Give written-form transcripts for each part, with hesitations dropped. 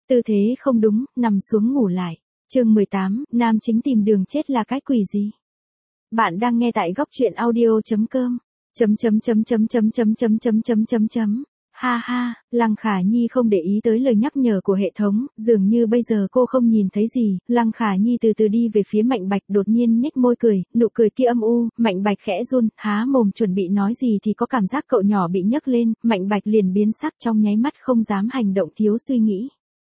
Tư thế không đúng, nằm xuống ngủ lại. Chương 18, nam chính tìm đường chết là cái quỷ gì? Bạn đang nghe tại góc truyện audio.com. Ha ha, Lăng Khả Nhi không để ý tới lời nhắc nhở của hệ thống, dường như bây giờ cô không nhìn thấy gì. Lăng Khả Nhi từ từ đi về phía Mạnh Bạch, đột nhiên nhếch môi cười, nụ cười kia âm u. Mạnh Bạch khẽ run, há mồm chuẩn bị nói gì thì có cảm giác cậu nhỏ bị nhấc lên. Mạnh Bạch liền biến sắc, trong nháy mắt không dám hành động, thiếu suy nghĩ.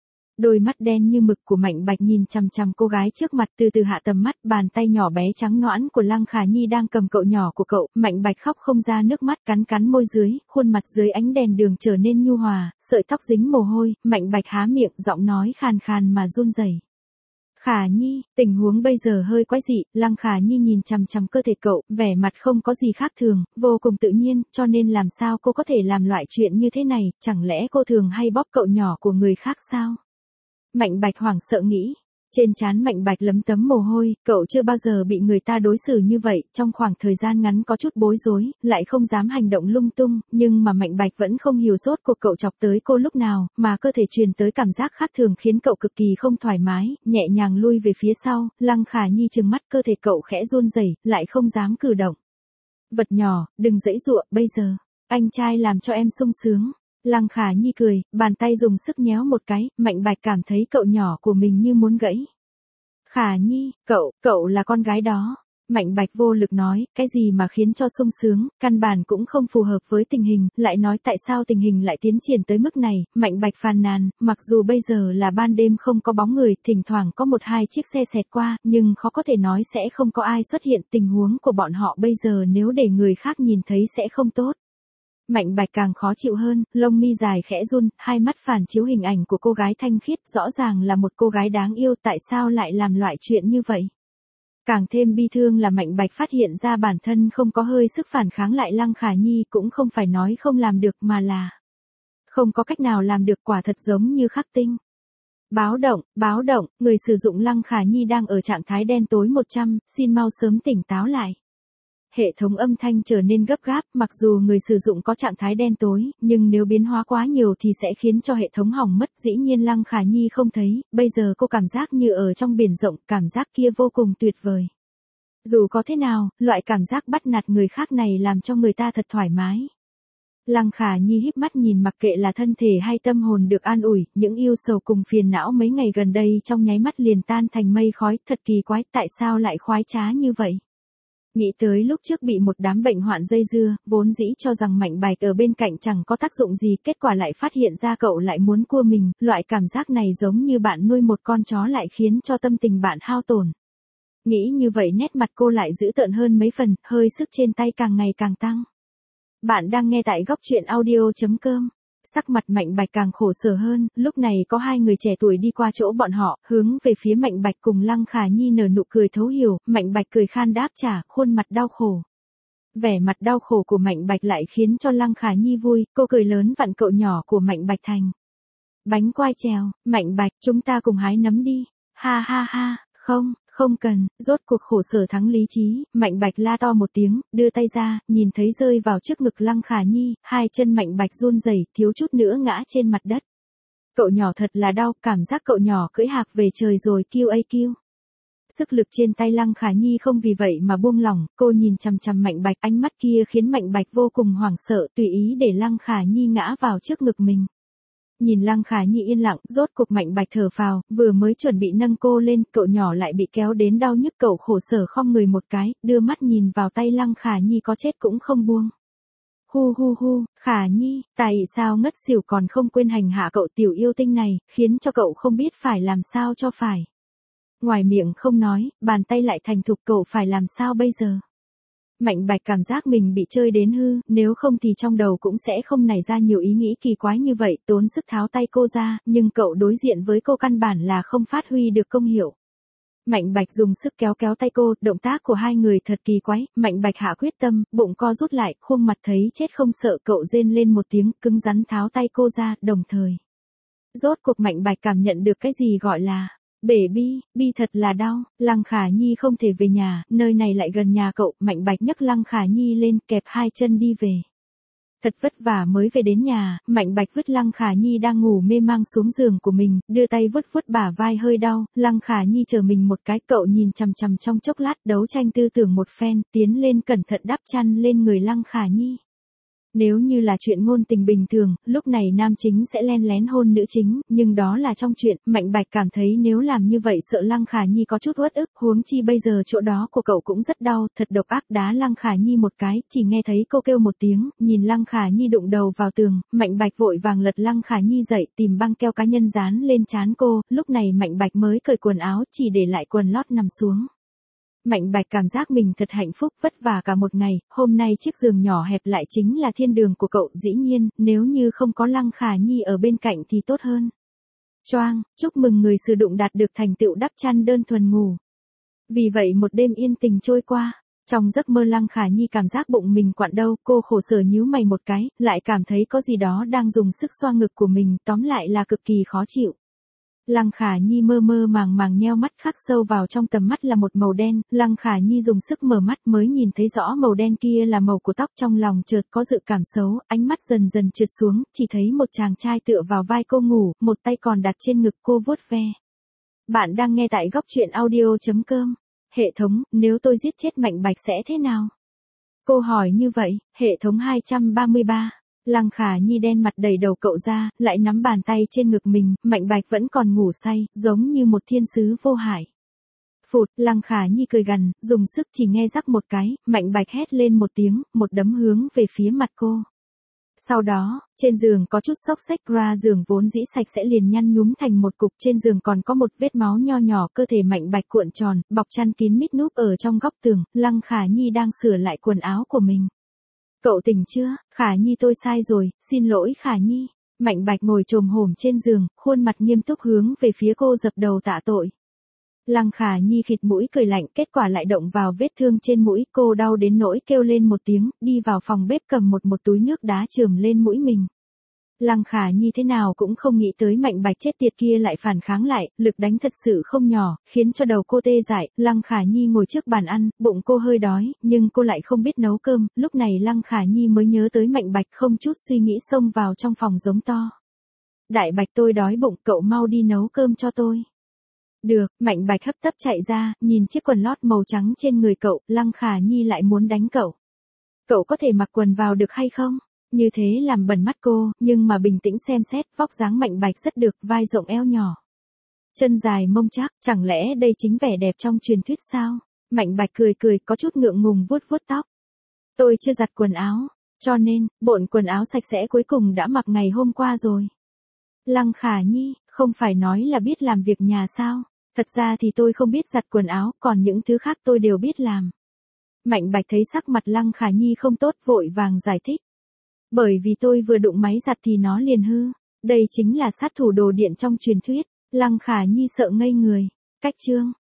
Đôi mắt đen như mực của Mạnh Bạch nhìn chằm chằm cô gái trước mặt, từ từ hạ tầm mắt, bàn tay nhỏ bé trắng nõn của Lăng Khả Nhi đang cầm cậu nhỏ của cậu. Mạnh Bạch khóc không ra nước mắt, cắn môi dưới, khuôn mặt dưới ánh đèn đường trở nên nhu hòa, sợi tóc dính mồ hôi. Mạnh Bạch há miệng, giọng nói khàn khàn mà run rẩy. Khả Nhi, tình huống bây giờ hơi quái dị. Lăng Khả Nhi nhìn chằm chằm cơ thể cậu, vẻ mặt không có gì khác thường, vô cùng tự nhiên, cho nên làm sao cô có thể làm loại chuyện như thế này, chẳng lẽ cô thường hay bóp cậu nhỏ của người khác sao? Mạnh Bạch hoảng sợ nghĩ. Trên trán Mạnh Bạch lấm tấm mồ hôi, cậu chưa bao giờ bị người ta đối xử như vậy, trong khoảng thời gian ngắn có chút bối rối, lại không dám hành động lung tung, nhưng mà Mạnh Bạch vẫn không hiểu rốt cuộc cậu chọc tới cô lúc nào, mà cơ thể truyền tới cảm giác khác thường khiến cậu cực kỳ không thoải mái, nhẹ nhàng lui về phía sau. Lăng Khả Nhi trừng mắt, cơ thể cậu khẽ run rẩy, lại không dám cử động. Vật nhỏ, đừng giãy giụa, bây giờ, anh trai làm cho em sung sướng. Lăng Khả Nhi cười, bàn tay dùng sức nhéo một cái. Mạnh Bạch cảm thấy cậu nhỏ của mình như muốn gãy. Khả Nhi, cậu là con gái đó. Mạnh Bạch vô lực nói, cái gì mà khiến cho sung sướng, căn bản cũng không phù hợp với tình hình, lại nói tại sao tình hình lại tiến triển tới mức này. Mạnh Bạch phàn nàn, mặc dù bây giờ là ban đêm không có bóng người, thỉnh thoảng có một hai chiếc xe xẹt qua, nhưng khó có thể nói sẽ không có ai xuất hiện. Tình huống của bọn họ bây giờ nếu để người khác nhìn thấy sẽ không tốt. Mạnh Bạch càng khó chịu hơn, lông mi dài khẽ run, hai mắt phản chiếu hình ảnh của cô gái thanh khiết, rõ ràng là một cô gái đáng yêu, tại sao lại làm loại chuyện như vậy? Càng thêm bi thương là Mạnh Bạch phát hiện ra bản thân không có hơi sức phản kháng lại Lăng Khả Nhi, cũng không phải nói không làm được mà là không có cách nào làm được, quả thật giống như khắc tinh. Báo động, người sử dụng Lăng Khả Nhi đang ở trạng thái đen tối 100, xin mau sớm tỉnh táo lại. Hệ thống âm thanh trở nên gấp gáp, mặc dù người sử dụng có trạng thái đen tối, nhưng nếu biến hóa quá nhiều thì sẽ khiến cho hệ thống hỏng mất. Dĩ nhiên Lăng Khả Nhi không thấy, bây giờ cô cảm giác như ở trong biển rộng, cảm giác kia vô cùng tuyệt vời. Dù có thế nào, loại cảm giác bắt nạt người khác này làm cho người ta thật thoải mái. Lăng Khả Nhi híp mắt nhìn, mặc kệ là thân thể hay tâm hồn được an ủi, những yêu sầu cùng phiền não mấy ngày gần đây trong nháy mắt liền tan thành mây khói, thật kỳ quái, tại sao lại khoái trá như vậy? Nghĩ tới lúc trước bị một đám bệnh hoạn dây dưa, vốn dĩ cho rằng Mạnh Bạch ở bên cạnh chẳng có tác dụng gì, kết quả lại phát hiện ra cậu lại muốn cua mình, loại cảm giác này giống như bạn nuôi một con chó lại khiến cho tâm tình bạn hao tổn. Nghĩ như vậy nét mặt cô lại dữ tợn hơn mấy phần, hơi sức trên tay càng ngày càng tăng. Bạn đang nghe tại góc truyện audio.com. Sắc mặt Mạnh Bạch càng khổ sở hơn, lúc này có hai người trẻ tuổi đi qua chỗ bọn họ, hướng về phía Mạnh Bạch cùng Lăng Khả Nhi nở nụ cười thấu hiểu. Mạnh Bạch cười khan đáp trả, khuôn mặt đau khổ. Vẻ mặt đau khổ của Mạnh Bạch lại khiến cho Lăng Khả Nhi vui, cô cười lớn vặn cậu nhỏ của Mạnh Bạch thành bánh quai trèo. Mạnh Bạch, chúng ta cùng hái nấm đi. Ha ha ha, không cần. Rốt cuộc khổ sở thắng lý trí, Mạnh Bạch la to một tiếng, đưa tay ra, nhìn thấy rơi vào trước ngực Lăng Khả Nhi, hai chân Mạnh Bạch run rẩy, thiếu chút nữa ngã trên mặt đất. Cậu nhỏ thật là đau, cảm giác cậu nhỏ cưỡi hạc về trời rồi, kêu. Sức lực trên tay Lăng Khả Nhi không vì vậy mà buông lỏng, cô nhìn chằm chằm Mạnh Bạch, ánh mắt kia khiến Mạnh Bạch vô cùng hoảng sợ, tùy ý để Lăng Khả Nhi ngã vào trước ngực mình. Nhìn Lăng Khả Nhi yên lặng, rốt cuộc Mạnh Bạch thở phào, vừa mới chuẩn bị nâng cô lên, cậu nhỏ lại bị kéo đến đau nhức, cậu khổ sở khom người một cái, đưa mắt nhìn vào tay Lăng Khả Nhi có chết cũng không buông. Hu, Khả Nhi, tại sao ngất xỉu còn không quên hành hạ cậu tiểu yêu tinh này, khiến cho cậu không biết phải làm sao cho phải. Ngoài miệng không nói, bàn tay lại thành thục, cậu phải làm sao bây giờ? Mạnh Bạch cảm giác mình bị chơi đến hư, nếu không thì trong đầu cũng sẽ không nảy ra nhiều ý nghĩ kỳ quái như vậy, tốn sức tháo tay cô ra, nhưng cậu đối diện với cô căn bản là không phát huy được công hiệu. Mạnh Bạch dùng sức kéo tay cô, động tác của hai người thật kỳ quái. Mạnh Bạch hạ quyết tâm, bụng co rút lại, khuôn mặt thấy chết không sợ, cậu rên lên một tiếng, cứng rắn tháo tay cô ra, đồng thời. Rốt cuộc Mạnh Bạch cảm nhận được cái gì gọi là bể bi thật là đau. Lăng Khả Nhi không thể về nhà, nơi này lại gần nhà cậu. Mạnh Bạch nhấc Lăng Khả Nhi lên, kẹp hai chân đi về. Thật vất vả mới về đến nhà, Mạnh Bạch vứt Lăng Khả Nhi đang ngủ mê mang xuống giường của mình, đưa tay vuốt vuốt bả vai hơi đau, Lăng Khả Nhi chờ mình một cái, cậu nhìn chằm chằm trong chốc lát, đấu tranh tư tưởng một phen, tiến lên cẩn thận đắp chăn lên người Lăng Khả Nhi. Nếu như là chuyện ngôn tình bình thường, lúc này nam chính sẽ len lén hôn nữ chính, nhưng đó là trong chuyện, Mạnh Bạch cảm thấy nếu làm như vậy sợ Lăng Khả Nhi có chút uất ức, huống chi bây giờ chỗ đó của cậu cũng rất đau, thật độc ác, đá Lăng Khả Nhi một cái, chỉ nghe thấy cô kêu một tiếng, nhìn Lăng Khả Nhi đụng đầu vào tường, Mạnh Bạch vội vàng lật Lăng Khả Nhi dậy, tìm băng keo cá nhân dán lên trán cô, lúc này Mạnh Bạch mới cởi quần áo, chỉ để lại quần lót nằm xuống. Mạnh Bạch cảm giác mình thật hạnh phúc, vất vả cả một ngày, hôm nay chiếc giường nhỏ hẹp lại chính là thiên đường của cậu, dĩ nhiên, nếu như không có Lăng Khả Nhi ở bên cạnh thì tốt hơn. Choang, chúc mừng người sử dụng đạt được thành tựu đắp chăn đơn thuần ngủ. Vì vậy một đêm yên tình trôi qua, trong giấc mơ Lăng Khả Nhi cảm giác bụng mình quặn đau, cô khổ sở nhíu mày một cái, lại cảm thấy có gì đó đang dùng sức xoa ngực của mình, tóm lại là cực kỳ khó chịu. Lăng Khả Nhi mơ mơ màng màng nheo mắt, khắc sâu vào trong tầm mắt là một màu đen, Lăng Khả Nhi dùng sức mở mắt mới nhìn thấy rõ màu đen kia là màu của tóc, trong lòng chợt có dự cảm xấu, ánh mắt dần dần trượt xuống, chỉ thấy một chàng trai tựa vào vai cô ngủ, một tay còn đặt trên ngực cô vuốt ve. Bạn đang nghe tại góc truyện audio.com. Hệ thống, nếu tôi giết chết Mạnh Bạch sẽ thế nào? Cô hỏi như vậy, hệ thống 233. Lăng Khả Nhi đen mặt đầy đầu cậu ra, lại nắm bàn tay trên ngực mình, Mạnh Bạch vẫn còn ngủ say, giống như một thiên sứ vô hại. Phụt, Lăng Khả Nhi cười gằn, dùng sức chỉ nghe rắc một cái, Mạnh Bạch hét lên một tiếng, một đấm hướng về phía mặt cô. Sau đó, trên giường có chút xốc xếch ra, giường vốn dĩ sạch sẽ liền nhăn nhúm thành một cục, trên giường còn có một vết máu nho nhỏ, cơ thể Mạnh Bạch cuộn tròn, bọc chăn kín mít núp ở trong góc tường, Lăng Khả Nhi đang sửa lại quần áo của mình. Cậu tỉnh chưa? Khả Nhi tôi sai rồi, xin lỗi Khả Nhi. Mạnh Bạch ngồi chồm hổm trên giường, khuôn mặt nghiêm túc hướng về phía cô dập đầu tạ tội. Lăng Khả Nhi khịt mũi cười lạnh, kết quả lại động vào vết thương trên mũi, cô đau đến nỗi kêu lên một tiếng, đi vào phòng bếp cầm một túi nước đá chườm lên mũi mình. Lăng Khả Nhi thế nào cũng không nghĩ tới Mạnh Bạch chết tiệt kia lại phản kháng lại, lực đánh thật sự không nhỏ, khiến cho đầu cô tê dại. Lăng Khả Nhi ngồi trước bàn ăn, bụng cô hơi đói, nhưng cô lại không biết nấu cơm, lúc này Lăng Khả Nhi mới nhớ tới Mạnh Bạch, không chút suy nghĩ xông vào trong phòng giống to. Đại Bạch, tôi đói bụng, cậu mau đi nấu cơm cho tôi. Được, Mạnh Bạch hấp tấp chạy ra, nhìn chiếc quần lót màu trắng trên người cậu, Lăng Khả Nhi lại muốn đánh cậu. Cậu có thể mặc quần vào được hay không? Như thế làm bẩn mắt cô, nhưng mà bình tĩnh xem xét, vóc dáng Mạnh Bạch rất được, vai rộng eo nhỏ. Chân dài mông chắc, chẳng lẽ đây chính vẻ đẹp trong truyền thuyết sao? Mạnh Bạch cười cười, có chút ngượng ngùng vuốt vuốt tóc. Tôi chưa giặt quần áo, cho nên, bộn quần áo sạch sẽ cuối cùng đã mặc ngày hôm qua rồi. Lăng Khả Nhi, không phải nói là biết làm việc nhà sao? Thật ra thì tôi không biết giặt quần áo, còn những thứ khác tôi đều biết làm. Mạnh Bạch thấy sắc mặt Lăng Khả Nhi không tốt, vội vàng giải thích. Bởi vì tôi vừa đụng máy giặt thì nó liền hư. Đây chính là sát thủ đồ điện trong truyền thuyết. Lăng Khả Nhi sợ ngây người. Cách chương.